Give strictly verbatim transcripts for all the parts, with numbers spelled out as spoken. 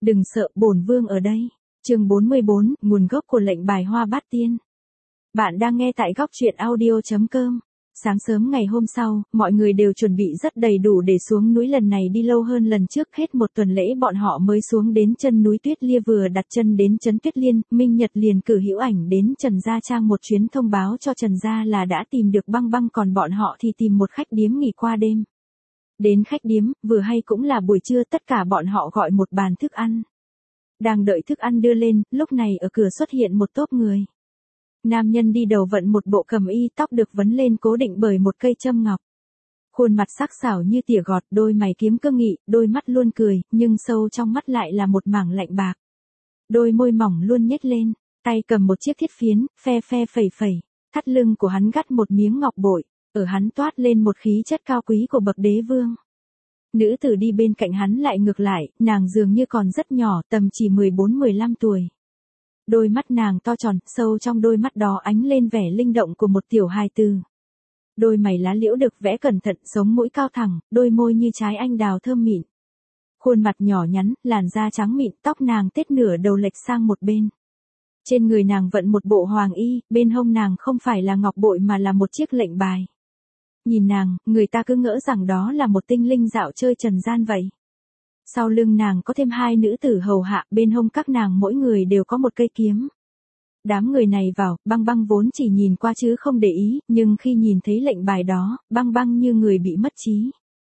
Đừng sợ, bổn vương ở đây. Chương bốn mươi bốn, nguồn gốc của lệnh bài Hoa Bát Tiên. Bạn đang nghe tại góc truyện audio chấm com. Sáng sớm ngày hôm sau, mọi người đều chuẩn bị rất đầy đủ để xuống núi, lần này đi lâu hơn lần trước, hết một tuần lễ bọn họ mới xuống đến chân núi Tuyết Lia. Vừa đặt chân đến trấn Tuyết Liên, Minh Nhật liền cử hữu ảnh đến Trần Gia Trang một chuyến, thông báo cho Trần Gia là đã tìm được Băng Băng, còn bọn họ thì tìm một khách điếm nghỉ qua đêm. Đến khách điếm, vừa hay cũng là buổi trưa, tất cả bọn họ gọi một bàn thức ăn. Đang đợi thức ăn đưa lên, lúc này ở cửa xuất hiện một tốp người. Nam nhân đi đầu vận một bộ cẩm y, tóc được vấn lên cố định bởi một cây châm ngọc. Khuôn mặt sắc sảo như tỉa gọt, đôi mày kiếm cương nghị, đôi mắt luôn cười, nhưng sâu trong mắt lại là một mảng lạnh bạc. Đôi môi mỏng luôn nhếch lên, tay cầm một chiếc thiết phiến, phe phe phẩy phẩy, thắt lưng của hắn gắt một miếng ngọc bội, ở hắn toát lên một khí chất cao quý của bậc đế vương. Nữ tử đi bên cạnh hắn lại ngược lại, nàng dường như còn rất nhỏ, tầm chỉ mười bốn mười lăm tuổi. Đôi mắt nàng to tròn, sâu trong đôi mắt đó ánh lên vẻ linh động của một tiểu hài tử. Đôi mày lá liễu được vẽ cẩn thận, sống mũi cao thẳng, đôi môi như trái anh đào thơm mịn. Khuôn mặt nhỏ nhắn, làn da trắng mịn, tóc nàng tết nửa đầu lệch sang một bên. Trên người nàng vận một bộ hoàng y, bên hông nàng không phải là ngọc bội mà là một chiếc lệnh bài. Nhìn nàng, người ta cứ ngỡ rằng đó là một tinh linh dạo chơi trần gian vậy. Sau lưng nàng có thêm hai nữ tử hầu hạ, bên hông các nàng mỗi người đều có một cây kiếm. Đám người này vào, Băng Băng vốn chỉ nhìn qua chứ không để ý, nhưng khi nhìn thấy lệnh bài đó, Băng Băng như người bị mất trí.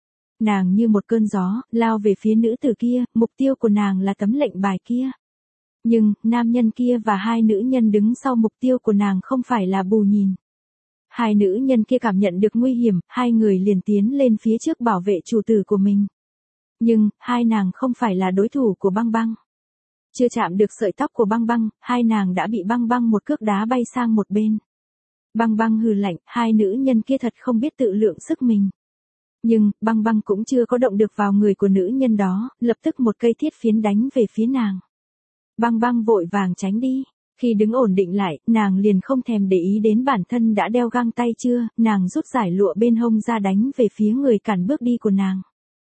Nàng như một cơn gió, lao về phía nữ tử kia, mục tiêu của nàng là tấm lệnh bài kia. Nhưng, nam nhân kia và hai nữ nhân đứng sau mục tiêu của nàng không phải là Bù Nhìn. Hai nữ nhân kia cảm nhận được nguy hiểm, hai người liền tiến lên phía trước bảo vệ chủ tử của mình. Nhưng, hai nàng không phải là đối thủ của Băng Băng. Chưa chạm được sợi tóc của Băng Băng, hai nàng đã bị Băng Băng một cước đá bay sang một bên. Băng Băng hừ lạnh, hai nữ nhân kia thật không biết tự lượng sức mình. Nhưng, Băng Băng cũng chưa có động được vào người của nữ nhân đó, lập tức một cây thiết phiến đánh về phía nàng. Băng Băng vội vàng tránh đi. Khi đứng ổn định lại, nàng liền không thèm để ý đến bản thân đã đeo găng tay chưa, nàng rút giải lụa bên hông ra đánh về phía người cản bước đi của nàng.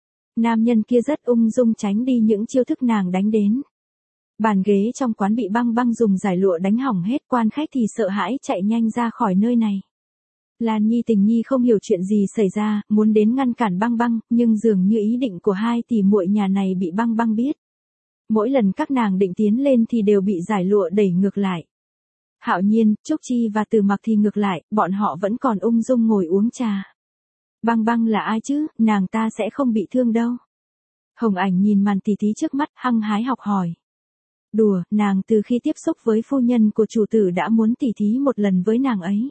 Nam nhân kia rất ung dung tránh đi những chiêu thức nàng đánh đến. Bàn ghế trong quán bị Băng Băng dùng giải lụa đánh hỏng hết, quan khách thì sợ hãi chạy nhanh ra khỏi nơi này. Lan Nhi Tình Nhi không hiểu chuyện gì xảy ra, muốn đến ngăn cản Băng Băng, nhưng dường như ý định của hai tỷ muội nhà này bị Băng Băng biết. Mỗi lần các nàng định tiến lên thì đều bị giải lụa đẩy ngược lại. Hạo Nhiên, Trúc Chi và Từ Mặc thì ngược lại, bọn họ vẫn còn ung dung ngồi uống trà. Băng Băng là ai chứ, nàng ta sẽ không bị thương đâu. Hồng Ảnh nhìn màn tỉ thí trước mắt, hăng hái học hỏi. Đùa, nàng từ khi tiếp xúc với phu nhân của chủ tử đã muốn tỉ thí một lần với nàng ấy.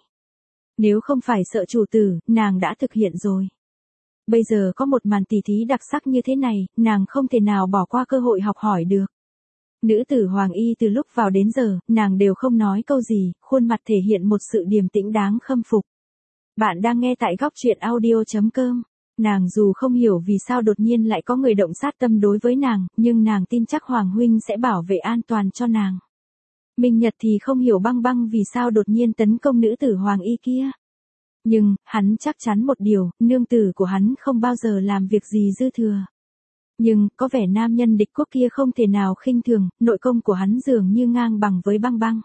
Nếu không phải sợ chủ tử, nàng đã thực hiện rồi. Bây giờ có một màn tỉ thí đặc sắc như thế này, nàng không thể nào bỏ qua cơ hội học hỏi được. Nữ tử Hoàng Y từ lúc vào đến giờ, nàng đều không nói câu gì, khuôn mặt thể hiện một sự điềm tĩnh đáng khâm phục. Bạn đang nghe tại góc truyện audio chấm com. Nàng dù không hiểu vì sao đột nhiên lại có người động sát tâm đối với nàng, nhưng nàng tin chắc Hoàng huynh sẽ bảo vệ an toàn cho nàng. Minh Nhật thì không hiểu Băng Băng vì sao đột nhiên tấn công nữ tử Hoàng Y kia. Nhưng, hắn chắc chắn một điều, nương tử của hắn không bao giờ làm việc gì dư thừa. Nhưng, có vẻ nam nhân địch quốc kia không thể nào khinh thường, nội công của hắn dường như ngang bằng với Băng Băng.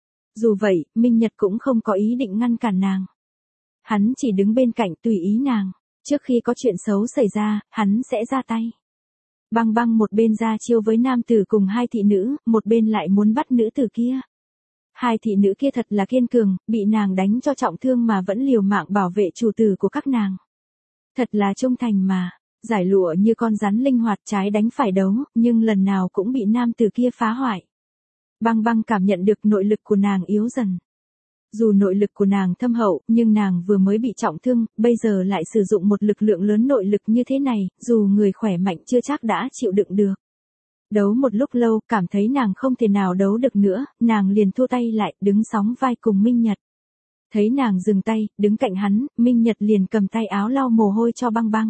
Dù vậy, Minh Nhật cũng không có ý định ngăn cản nàng. Hắn chỉ đứng bên cạnh tùy ý nàng, trước khi có chuyện xấu xảy ra, hắn sẽ ra tay. Băng Băng một bên ra chiêu với nam tử cùng hai thị nữ, một bên lại muốn bắt nữ tử kia. Hai thị nữ kia thật là kiên cường, bị nàng đánh cho trọng thương mà vẫn liều mạng bảo vệ chủ tử của các nàng. Thật là trung thành mà, giải lụa như con rắn linh hoạt trái đánh phải đấu, nhưng lần nào cũng bị nam tử kia phá hoại. Băng Băng cảm nhận được nội lực của nàng yếu dần. Dù nội lực của nàng thâm hậu, nhưng nàng vừa mới bị trọng thương, bây giờ lại sử dụng một lực lượng lớn nội lực như thế này, dù người khỏe mạnh chưa chắc đã chịu đựng được. Đấu một lúc lâu, cảm thấy nàng không thể nào đấu được nữa, nàng liền thua tay lại, đứng sóng vai cùng Minh Nhật. Thấy nàng dừng tay, đứng cạnh hắn, Minh Nhật liền cầm tay áo lau mồ hôi cho Băng Băng.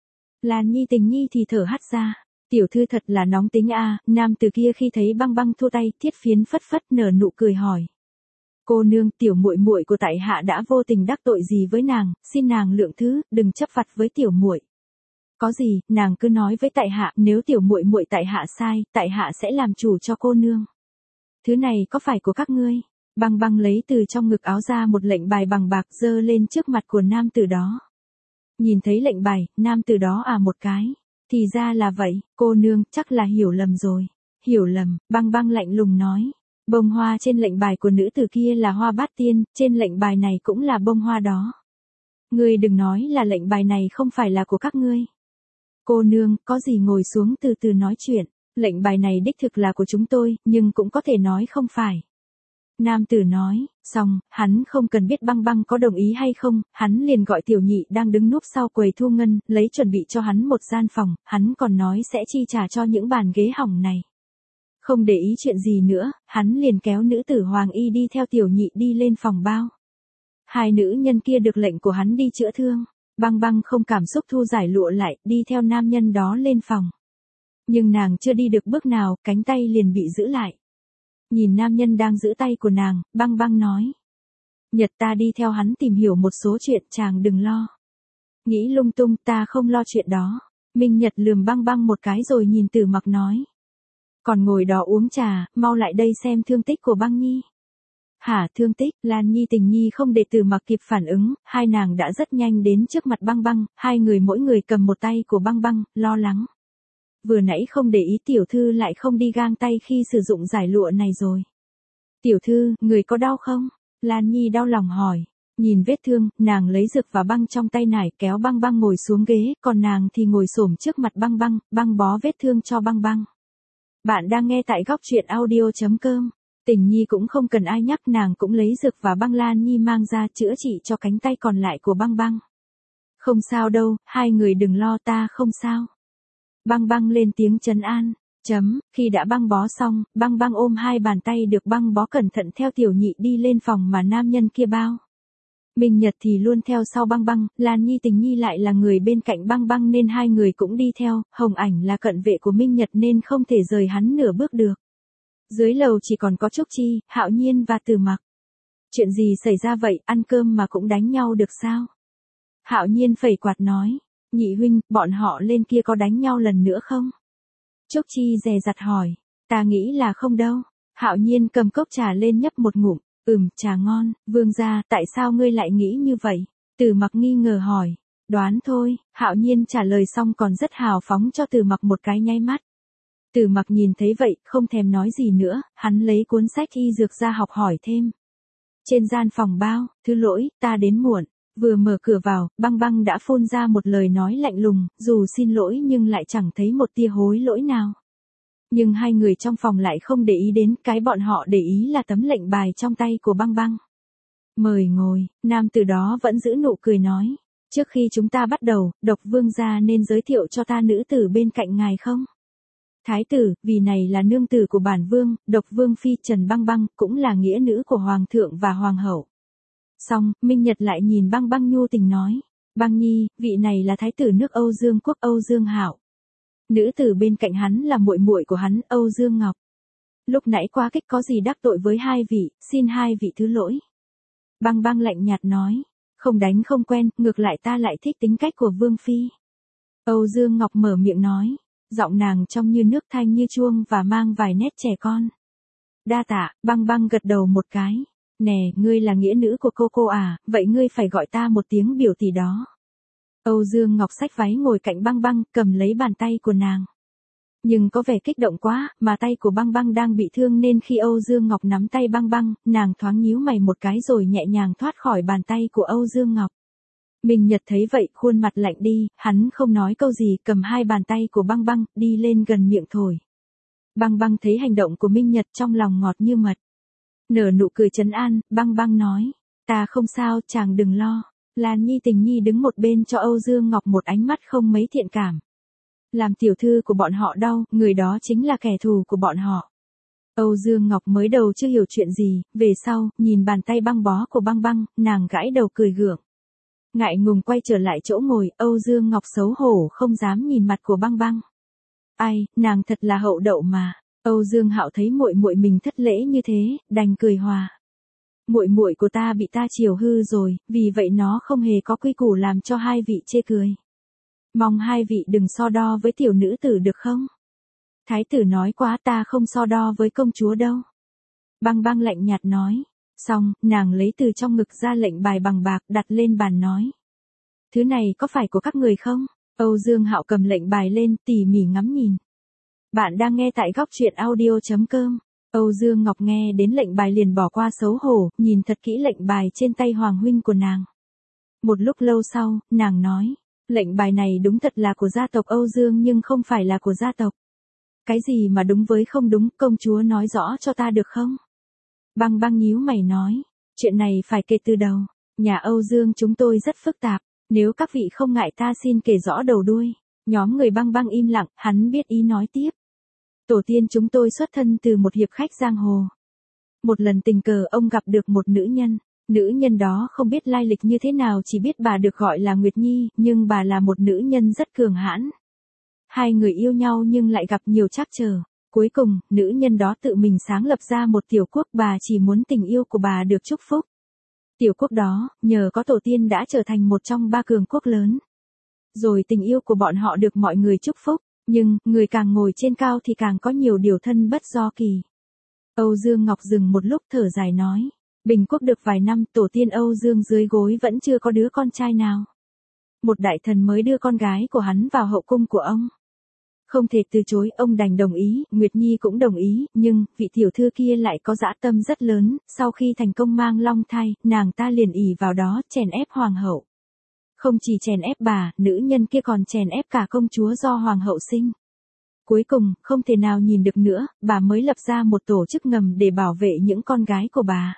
Lan Nhi Tình Nhi thì thở hắt ra, tiểu thư thật là nóng tính a. Nam từ kia khi thấy Băng Băng thua tay, thiết phiến phất phất nở nụ cười hỏi. Cô nương, tiểu muội muội của tại hạ đã vô tình đắc tội gì với nàng, xin nàng lượng thứ, đừng chấp vặt với tiểu muội. Có gì, nàng cứ nói với tại hạ, nếu tiểu muội muội tại hạ sai, tại hạ sẽ làm chủ cho cô nương. Thứ này có phải của các ngươi? Băng băng lấy từ trong ngực áo ra một lệnh bài bằng bạc giơ lên trước mặt của nam tử đó. Nhìn thấy lệnh bài, nam tử đó à một cái. Thì ra là vậy, cô nương, chắc là hiểu lầm rồi. Hiểu lầm, băng băng lạnh lùng nói. Bông hoa trên lệnh bài của nữ tử kia là hoa bát tiên, trên lệnh bài này cũng là bông hoa đó. Ngươi đừng nói là lệnh bài này không phải là của các ngươi. Cô nương, có gì ngồi xuống từ từ nói chuyện. Lệnh bài này đích thực là của chúng tôi, nhưng cũng có thể nói không phải. Nam tử nói, xong, hắn không cần biết băng băng có đồng ý hay không, hắn liền gọi tiểu nhị đang đứng núp sau quầy thu ngân, lấy chuẩn bị cho hắn một gian phòng, hắn còn nói sẽ chi trả cho những bàn ghế hỏng này. Không để ý chuyện gì nữa, hắn liền kéo nữ tử Hoàng Y đi theo tiểu nhị đi lên phòng bao. Hai nữ nhân kia được lệnh của hắn đi chữa thương. Băng băng không cảm xúc thu giải lụa lại, đi theo nam nhân đó lên phòng. Nhưng nàng chưa đi được bước nào, cánh tay liền bị giữ lại. Nhìn nam nhân đang giữ tay của nàng, băng băng nói. Nhật ta đi theo hắn tìm hiểu một số chuyện, chàng đừng lo. Nghĩ lung tung, ta không lo chuyện đó. Minh Nhật lườm băng băng một cái rồi nhìn Tử Mặc nói. Còn ngồi đó uống trà, mau lại đây xem thương tích của băng nhi. Hả, thương tích? Lan Nhi Tình Nhi không để Tử Mặc kịp phản ứng, hai nàng đã rất nhanh đến trước mặt băng băng, hai người mỗi người cầm một tay của băng băng, lo lắng. Vừa nãy không để ý tiểu thư lại không đi gang tay khi sử dụng giải lụa này rồi. Tiểu thư, người có đau không? Lan Nhi đau lòng hỏi. Nhìn vết thương, nàng lấy dược và băng trong tay nải kéo băng băng ngồi xuống ghế, còn nàng thì ngồi xổm trước mặt băng băng, băng bó vết thương cho băng băng. Bạn đang nghe tại góc truyện audio.com. Tình Nhi cũng không cần ai nhắc, nàng cũng lấy dược và băng Lan Nhi mang ra chữa trị cho cánh tay còn lại của băng băng. Không sao đâu, hai người đừng lo, ta không sao. Băng băng lên tiếng trấn an. Chấm, khi đã băng bó xong, băng băng ôm hai bàn tay được băng bó cẩn thận theo tiểu nhị đi lên phòng mà nam nhân kia bao. Minh Nhật thì luôn theo sau băng băng, Lan Nhi Tình Nhi lại là người bên cạnh băng băng nên hai người cũng đi theo, Hồng Ảnh là cận vệ của Minh Nhật nên không thể rời hắn nửa bước được. Dưới lầu chỉ còn có Trúc Chi, Hạo Nhiên và Tử Mặc. Chuyện gì xảy ra vậy, ăn cơm mà cũng đánh nhau được sao? Hạo Nhiên phẩy quạt nói, nhị huynh, bọn họ lên kia có đánh nhau lần nữa không? Trúc Chi dè dặt hỏi, ta nghĩ là không đâu. Hạo Nhiên cầm cốc trà lên nhấp một ngụm, ừm, trà ngon, vương gia, tại sao ngươi lại nghĩ như vậy? Tử Mặc nghi ngờ hỏi, đoán thôi, Hạo Nhiên trả lời xong còn rất hào phóng cho Tử Mặc một cái nháy mắt. Tử Mặc nhìn thấy vậy, không thèm nói gì nữa, hắn lấy cuốn sách y dược ra học hỏi thêm. Trên gian phòng bao, thứ lỗi, ta đến muộn. Vừa mở cửa vào, băng băng đã phun ra một lời nói lạnh lùng, dù xin lỗi nhưng lại chẳng thấy một tia hối lỗi nào. Nhưng hai người trong phòng lại không để ý đến, cái bọn họ để ý là tấm lệnh bài trong tay của băng băng. Mời ngồi, nam tử đó vẫn giữ nụ cười nói. Trước khi chúng ta bắt đầu, Độc Vương gia nên giới thiệu cho ta nữ tử bên cạnh ngài không? Thái tử, vì này là nương tử của bản vương, Độc Vương phi Trần Băng Băng, cũng là nghĩa nữ của hoàng thượng và hoàng hậu. Xong, Minh Nhật lại nhìn băng băng nhu tình nói. Băng nhi, vị này là thái tử nước Âu Dương quốc Âu Dương Hạo. Nữ tử bên cạnh hắn là muội muội của hắn, Âu Dương Ngọc. Lúc nãy quá kích có gì đắc tội với hai vị, xin hai vị thứ lỗi. Băng băng lạnh nhạt nói. Không đánh không quen, ngược lại ta lại thích tính cách của vương phi. Âu Dương Ngọc mở miệng nói. Giọng nàng trong như nước thanh như chuông và mang vài nét trẻ con. Đa tạ, băng băng gật đầu một cái. Nè, ngươi là nghĩa nữ của cô cô à, vậy ngươi phải gọi ta một tiếng biểu tỷ đó. Âu Dương Ngọc xách váy ngồi cạnh băng băng, cầm lấy bàn tay của nàng. Nhưng có vẻ kích động quá, mà tay của băng băng đang bị thương nên khi Âu Dương Ngọc nắm tay băng băng, nàng thoáng nhíu mày một cái rồi nhẹ nhàng thoát khỏi bàn tay của Âu Dương Ngọc. Minh Nhật thấy vậy, khuôn mặt lạnh đi, hắn không nói câu gì, cầm hai bàn tay của băng băng, đi lên gần miệng thổi. Băng băng thấy hành động của Minh Nhật trong lòng ngọt như mật. Nở nụ cười trấn an, băng băng nói, ta không sao, chàng đừng lo. Lan Nhi Tình Nhi đứng một bên cho Âu Dương Ngọc một ánh mắt không mấy thiện cảm. Làm tiểu thư của bọn họ đau, người đó chính là kẻ thù của bọn họ. Âu Dương Ngọc mới đầu chưa hiểu chuyện gì, về sau, nhìn bàn tay băng bó của băng băng, nàng gãi đầu cười gượng. Ngại ngùng quay trở lại chỗ ngồi, Âu Dương Ngọc xấu hổ không dám nhìn mặt của băng băng. Ai, nàng thật là hậu đậu mà. Âu Dương Hạo thấy muội muội mình thất lễ như thế, đành cười hòa. Muội muội của ta bị ta chiều hư rồi, vì vậy nó không hề có quy củ làm cho hai vị chê cười. Mong hai vị đừng so đo với tiểu nữ tử được không? Thái tử nói quá, ta không so đo với công chúa đâu. Băng băng lạnh nhạt nói. Xong, nàng lấy từ trong ngực ra lệnh bài bằng bạc đặt lên bàn nói. Thứ này có phải của các người không? Âu Dương Hạo cầm lệnh bài lên tỉ mỉ ngắm nhìn. Bạn đang nghe tại góc truyện audio.com. Âu Dương Ngọc nghe đến lệnh bài liền bỏ qua xấu hổ, nhìn thật kỹ lệnh bài trên tay hoàng huynh của nàng. Một lúc lâu sau, nàng nói. Lệnh bài này đúng thật là của gia tộc Âu Dương nhưng không phải là của gia tộc. Cái gì mà đúng với không đúng, công chúa nói rõ cho ta được không? Băng băng nhíu mày nói. Chuyện này phải kể từ đầu. Nhà Âu Dương chúng tôi rất phức tạp. Nếu các vị không ngại ta xin kể rõ đầu đuôi. Nhóm người băng băng im lặng, hắn biết ý nói tiếp. Tổ tiên chúng tôi xuất thân từ một hiệp khách giang hồ. Một lần tình cờ ông gặp được một nữ nhân. Nữ nhân đó không biết lai lịch như thế nào, chỉ biết bà được gọi là Nguyệt Nhi, nhưng bà là một nữ nhân rất cường hãn. Hai người yêu nhau nhưng lại gặp nhiều trắc trở. Cuối cùng, nữ nhân đó tự mình sáng lập ra một tiểu quốc, bà chỉ muốn tình yêu của bà được chúc phúc. Tiểu quốc đó, nhờ có tổ tiên đã trở thành một trong ba cường quốc lớn. Rồi tình yêu của bọn họ được mọi người chúc phúc, nhưng, người càng ngồi trên cao thì càng có nhiều điều thân bất do kỳ. Âu Dương Ngọc dừng một lúc thở dài nói. Bình quốc được vài năm, tổ tiên Âu Dương dưới gối vẫn chưa có đứa con trai nào. Một đại thần mới đưa con gái của hắn vào hậu cung của ông. Không thể từ chối, ông đành đồng ý, Nguyệt Nhi cũng đồng ý, nhưng, vị tiểu thư kia lại có dã tâm rất lớn, sau khi thành công mang long thai, nàng ta liền ỷ vào đó, chèn ép hoàng hậu. Không chỉ chèn ép bà, nữ nhân kia còn chèn ép cả công chúa do hoàng hậu sinh. Cuối cùng, không thể nào nhìn được nữa, bà mới lập ra một tổ chức ngầm để bảo vệ những con gái của bà.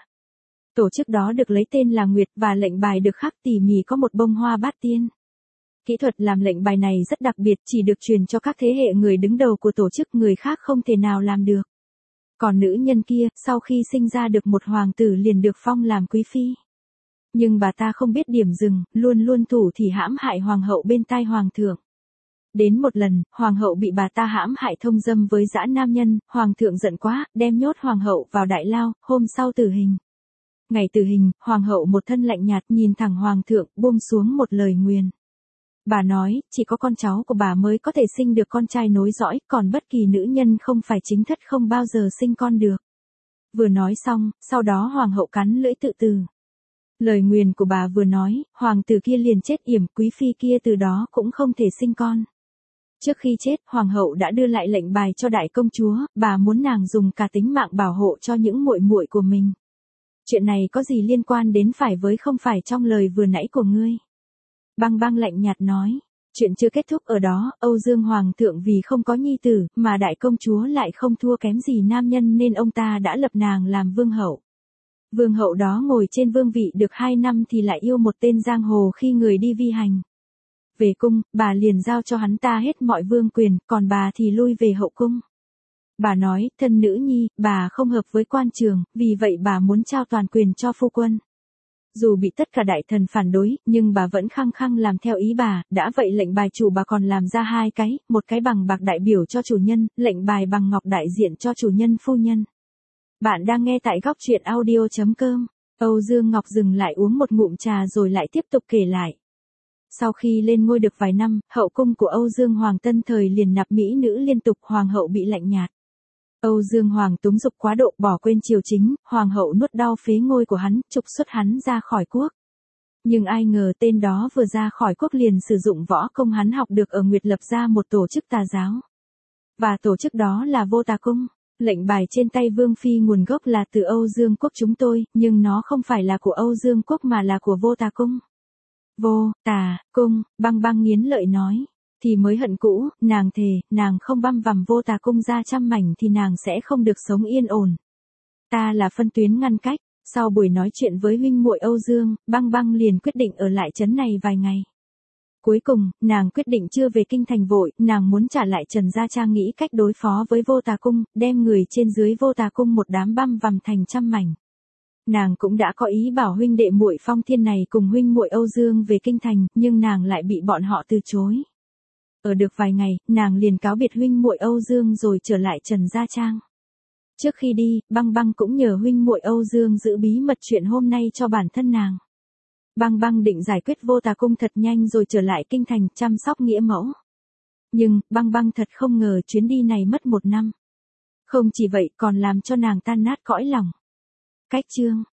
Tổ chức đó được lấy tên là Nguyệt và lệnh bài được khắc tỉ mỉ có một bông hoa bát tiên. Kỹ thuật làm lệnh bài này rất đặc biệt, chỉ được truyền cho các thế hệ người đứng đầu của tổ chức, người khác không thể nào làm được. Còn nữ nhân kia, sau khi sinh ra được một hoàng tử liền được phong làm quý phi. Nhưng bà ta không biết điểm dừng, luôn luôn thủ thì hãm hại hoàng hậu bên tai hoàng thượng. Đến một lần, hoàng hậu bị bà ta hãm hại thông dâm với dã nam nhân, hoàng thượng giận quá, đem nhốt hoàng hậu vào đại lao, hôm sau tử hình. Ngày tử hình, hoàng hậu một thân lạnh nhạt nhìn thẳng hoàng thượng, buông xuống một lời nguyền. Bà nói, chỉ có con cháu của bà mới có thể sinh được con trai nối dõi, còn bất kỳ nữ nhân không phải chính thất không bao giờ sinh con được. Vừa nói xong, sau đó hoàng hậu cắn lưỡi tự tử. Lời nguyền của bà vừa nói, hoàng tử kia liền chết yểm, quý phi kia từ đó cũng không thể sinh con. Trước khi chết, hoàng hậu đã đưa lại lệnh bài cho đại công chúa, bà muốn nàng dùng cả tính mạng bảo hộ cho những muội muội của mình. Chuyện này có gì liên quan đến phải với không phải trong lời vừa nãy của ngươi? Băng băng lạnh nhạt nói. Chuyện chưa kết thúc ở đó, Âu Dương Hoàng thượng vì không có nhi tử, mà đại công chúa lại không thua kém gì nam nhân nên ông ta đã lập nàng làm vương hậu. Vương hậu đó ngồi trên vương vị được hai năm thì lại yêu một tên giang hồ khi người đi vi hành. Về cung, bà liền giao cho hắn ta hết mọi vương quyền, còn bà thì lui về hậu cung. Bà nói, thân nữ nhi, bà không hợp với quan trường, vì vậy bà muốn trao toàn quyền cho phu quân. Dù bị tất cả đại thần phản đối, nhưng bà vẫn khăng khăng làm theo ý bà, đã vậy lệnh bài chủ bà còn làm ra hai cái, một cái bằng bạc đại biểu cho chủ nhân, lệnh bài bằng ngọc đại diện cho chủ nhân phu nhân. Bạn đang nghe tại góc truyện audio.com. Âu Dương Ngọc dừng lại uống một ngụm trà rồi lại tiếp tục kể lại. Sau khi lên ngôi được vài năm, hậu cung của Âu Dương Hoàng tân thời liền nạp mỹ nữ liên tục, hoàng hậu bị lạnh nhạt. Âu Dương Hoàng túng dục quá độ, bỏ quên triều chính, hoàng hậu nuốt đau phế ngôi của hắn, trục xuất hắn ra khỏi quốc. Nhưng ai ngờ tên đó vừa ra khỏi quốc liền sử dụng võ công hắn học được ở Nguyệt lập ra một tổ chức tà giáo. Và tổ chức đó là Vô Tà Cung. Lệnh bài trên tay Vương Phi nguồn gốc là từ Âu Dương quốc chúng tôi, nhưng nó không phải là của Âu Dương quốc mà là của Vô Tà Cung. Vô Tà Cung, băng băng nghiến lợi nói. Thì mới hận cũ, nàng thề, nàng không băm vằm Vô Tà Cung ra trăm mảnh thì nàng sẽ không được sống yên ổn. Ta là phân tuyến ngăn cách. Sau buổi nói chuyện với huynh muội Âu Dương, băng băng liền quyết định ở lại trấn này vài ngày. Cuối cùng, nàng quyết định chưa về kinh thành vội, nàng muốn trả lại Trần Gia Trang nghĩ cách đối phó với Vô Tà Cung, đem người trên dưới Vô Tà Cung một đám băm vằm thành trăm mảnh. Nàng cũng đã có ý bảo huynh đệ muội Phong Thiên này cùng huynh muội Âu Dương về kinh thành, nhưng nàng lại bị bọn họ từ chối. Ở được vài ngày, nàng liền cáo biệt huynh muội Âu Dương rồi trở lại Trần Gia Trang. Trước khi đi, băng băng cũng nhờ huynh muội Âu Dương giữ bí mật chuyện hôm nay cho bản thân nàng. Băng băng định giải quyết vô tà cung thật nhanh rồi trở lại kinh thành chăm sóc nghĩa mẫu. Nhưng, băng băng thật không ngờ chuyến đi này mất một năm. Không chỉ vậy còn làm cho nàng tan nát cõi lòng. Cách chương